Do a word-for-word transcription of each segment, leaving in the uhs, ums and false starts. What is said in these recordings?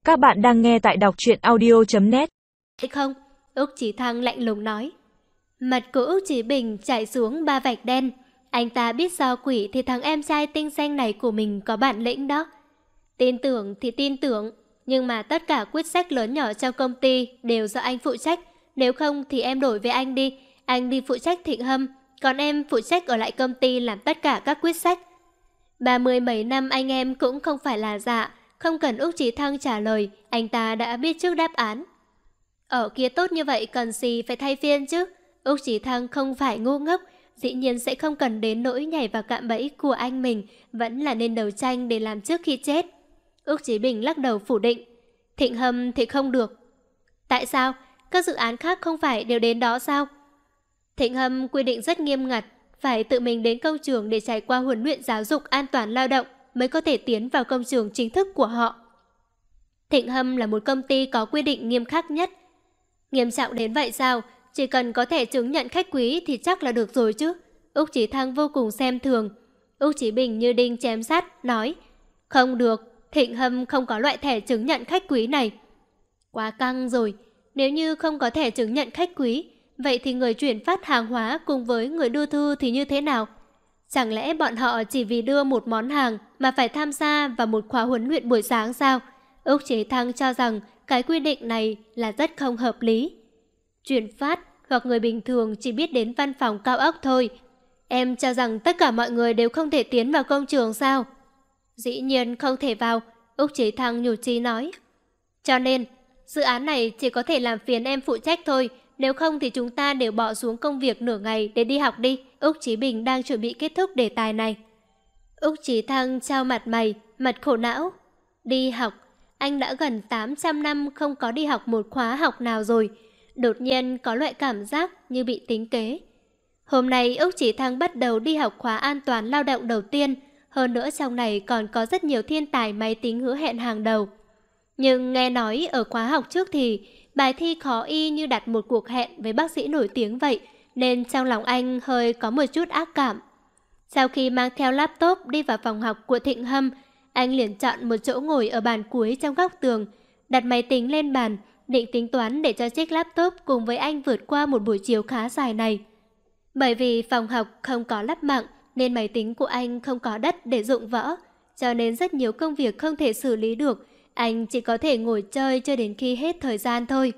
Các bạn đang nghe tại đọc truyện audio chấm net. Không, Úc Chí Thăng lạnh lùng nói. Mặt của Úc Chí Bình chảy xuống ba vạch đen. Anh ta biết do quỷ thì thằng em trai tinh danh này của mình có bản lĩnh đó. Tin tưởng thì tin tưởng, nhưng mà tất cả quyết sách lớn nhỏ trong công ty đều do anh phụ trách. Nếu không thì em đổi với anh đi. Anh đi phụ trách Thịnh Hâm, còn em phụ trách ở lại công ty làm tất cả các quyết sách. Ba mươi mấy năm anh em cũng không phải là dạ. Không cần Úc Chí Thăng trả lời, anh ta đã biết trước đáp án. Ở kia tốt như vậy cần gì phải thay phiên chứ. Úc Chí Thăng không phải ngu ngốc, dĩ nhiên sẽ không cần đến nỗi nhảy vào cạm bẫy của anh mình, vẫn là nên đấu tranh để làm trước khi chết. Úc Chí Bình lắc đầu phủ định. Thịnh Hâm thì không được. Tại sao? Các dự án khác không phải đều đến đó sao? Thịnh Hâm quy định rất nghiêm ngặt, phải tự mình đến công trường để trải qua huấn luyện giáo dục an toàn lao động mới có thể tiến vào công trường chính thức của họ. Thịnh Hâm là một công ty có quy định nghiêm khắc nhất. Nghiêm trọng đến vậy sao? Chỉ cần có thể chứng nhận khách quý thì chắc là được rồi chứ. Úc Chí Thăng vô cùng xem thường. Úc Chí Bình như đinh chém sắt, nói: Không được, Thịnh Hâm không có loại thẻ chứng nhận khách quý này. Quá căng rồi, nếu như không có thẻ chứng nhận khách quý, vậy thì người chuyển phát hàng hóa cùng với người đưa thư thì như thế nào? Chẳng lẽ bọn họ chỉ vì đưa một món hàng mà phải tham gia vào một khóa huấn luyện buổi sáng sao? Úc Chí Thăng cho rằng cái quy định này là rất không hợp lý. Chuyển phát hoặc người bình thường chỉ biết đến văn phòng cao ốc thôi. Em cho rằng tất cả mọi người đều không thể tiến vào công trường sao? Dĩ nhiên không thể vào, Úc Chí Thăng nhủ chí nói. Cho nên, dự án này chỉ có thể làm phiền em phụ trách thôi. Nếu không thì chúng ta đều bỏ xuống công việc nửa ngày để đi học đi. Úc Chí Bình đang chuẩn bị kết thúc đề tài này. Úc Chí Thăng trao mặt mày, mặt khổ não. Đi học, anh đã gần tám trăm năm không có đi học một khóa học nào rồi. Đột nhiên có loại cảm giác như bị tính kế. Hôm nay Úc Chí Thăng bắt đầu đi học khóa an toàn lao động đầu tiên. Hơn nữa trong này còn có rất nhiều thiên tài máy tính hứa hẹn hàng đầu. Nhưng nghe nói ở khóa học trước thì bài thi khó y như đặt một cuộc hẹn với bác sĩ nổi tiếng vậy, nên trong lòng anh hơi có một chút ác cảm. Sau khi mang theo laptop đi vào phòng học của Thịnh Hâm, anh liền chọn một chỗ ngồi ở bàn cuối trong góc tường, đặt máy tính lên bàn, định tính toán để cho chiếc laptop cùng với anh vượt qua một buổi chiều khá dài này. Bởi vì phòng học không có lắp mạng, nên máy tính của anh không có đất để dụng võ, cho nên rất nhiều công việc không thể xử lý được. Anh chỉ có thể ngồi chơi cho đến khi hết thời gian thôi.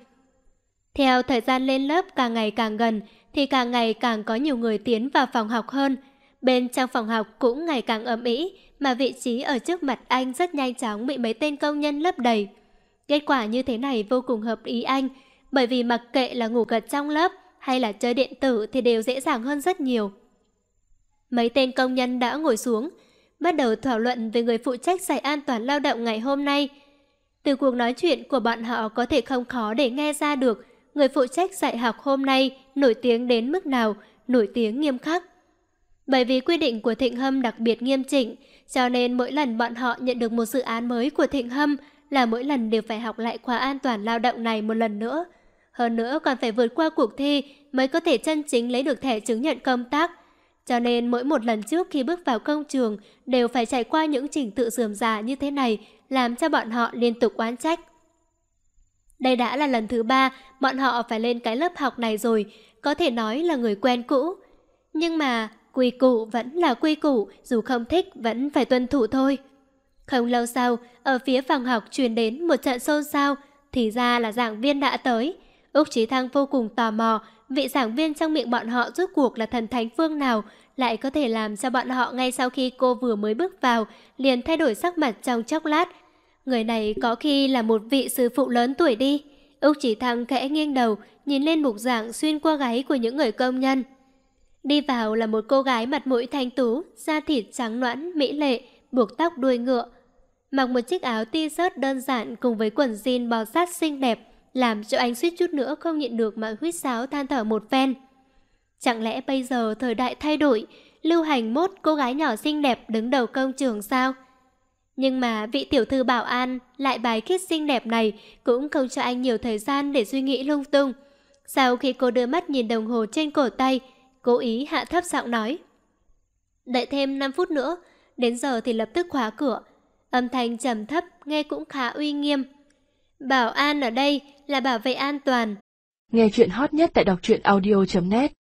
Theo thời gian lên lớp càng ngày càng gần thì càng ngày càng có nhiều người tiến vào phòng học hơn. Bên trong phòng học cũng ngày càng ầm ĩ, mà vị trí ở trước mặt anh rất nhanh chóng bị mấy tên công nhân lấp đầy. Kết quả như thế này vô cùng hợp ý anh, bởi vì mặc kệ là ngủ gật trong lớp hay là chơi điện tử thì đều dễ dàng hơn rất nhiều. Mấy tên công nhân đã ngồi xuống, bắt đầu thảo luận về người phụ trách dạy an toàn lao động ngày hôm nay. Từ cuộc nói chuyện của bọn họ có thể không khó để nghe ra được người phụ trách dạy học hôm nay nổi tiếng đến mức nào, nổi tiếng nghiêm khắc. Bởi vì quy định của Thịnh Hâm đặc biệt nghiêm chỉnh, cho nên mỗi lần bọn họ nhận được một dự án mới của Thịnh Hâm là mỗi lần đều phải học lại khóa an toàn lao động này một lần nữa. Hơn nữa còn phải vượt qua cuộc thi mới có thể chân chính lấy được thẻ chứng nhận công tác. Cho nên mỗi một lần trước khi bước vào công trường đều phải trải qua những trình tự rườm rà như thế này, làm cho bọn họ liên tục oán trách. Đây đã là lần thứ ba bọn họ phải lên cái lớp học này rồi, có thể nói là người quen cũ. Nhưng mà quy củ vẫn là quy củ, dù không thích vẫn phải tuân thủ thôi. Không lâu sau, ở phía phòng học truyền đến một trận xôn xao, thì ra là giảng viên đã tới. Úc Chí Thăng vô cùng tò mò, vị giảng viên trong miệng bọn họ rốt cuộc là thần thánh phương nào, lại có thể làm cho bọn họ ngay sau khi cô vừa mới bước vào liền thay đổi sắc mặt trong chốc lát. Người này có khi là một vị sư phụ lớn tuổi đi. Úc Chí Thăng khẽ nghiêng đầu, nhìn lên mục giảng xuyên qua gáy của những người công nhân. Đi vào là một cô gái mặt mũi thanh tú, da thịt trắng nõn, mỹ lệ, buộc tóc đuôi ngựa. Mặc một chiếc áo t-shirt đơn giản cùng với quần jean bó sát xinh đẹp, làm cho anh suýt chút nữa không nhịn được mà huýt sáo than thở một phen. Chẳng lẽ bây giờ thời đại thay đổi, lưu hành mốt cô gái nhỏ xinh đẹp đứng đầu công trường sao? Nhưng mà vị tiểu thư bảo an lại bài khiết xinh đẹp này cũng không cho anh nhiều thời gian để suy nghĩ lung tung. Sau khi cô đưa mắt nhìn đồng hồ trên cổ tay, cố ý hạ thấp giọng nói: Đợi thêm năm phút nữa, đến giờ thì lập tức khóa cửa. Âm thanh trầm thấp nghe cũng khá uy nghiêm. Bảo an ở đây là bảo vệ an toàn. Nghe chuyện hot nhất tại đọc truyện audio chấm net.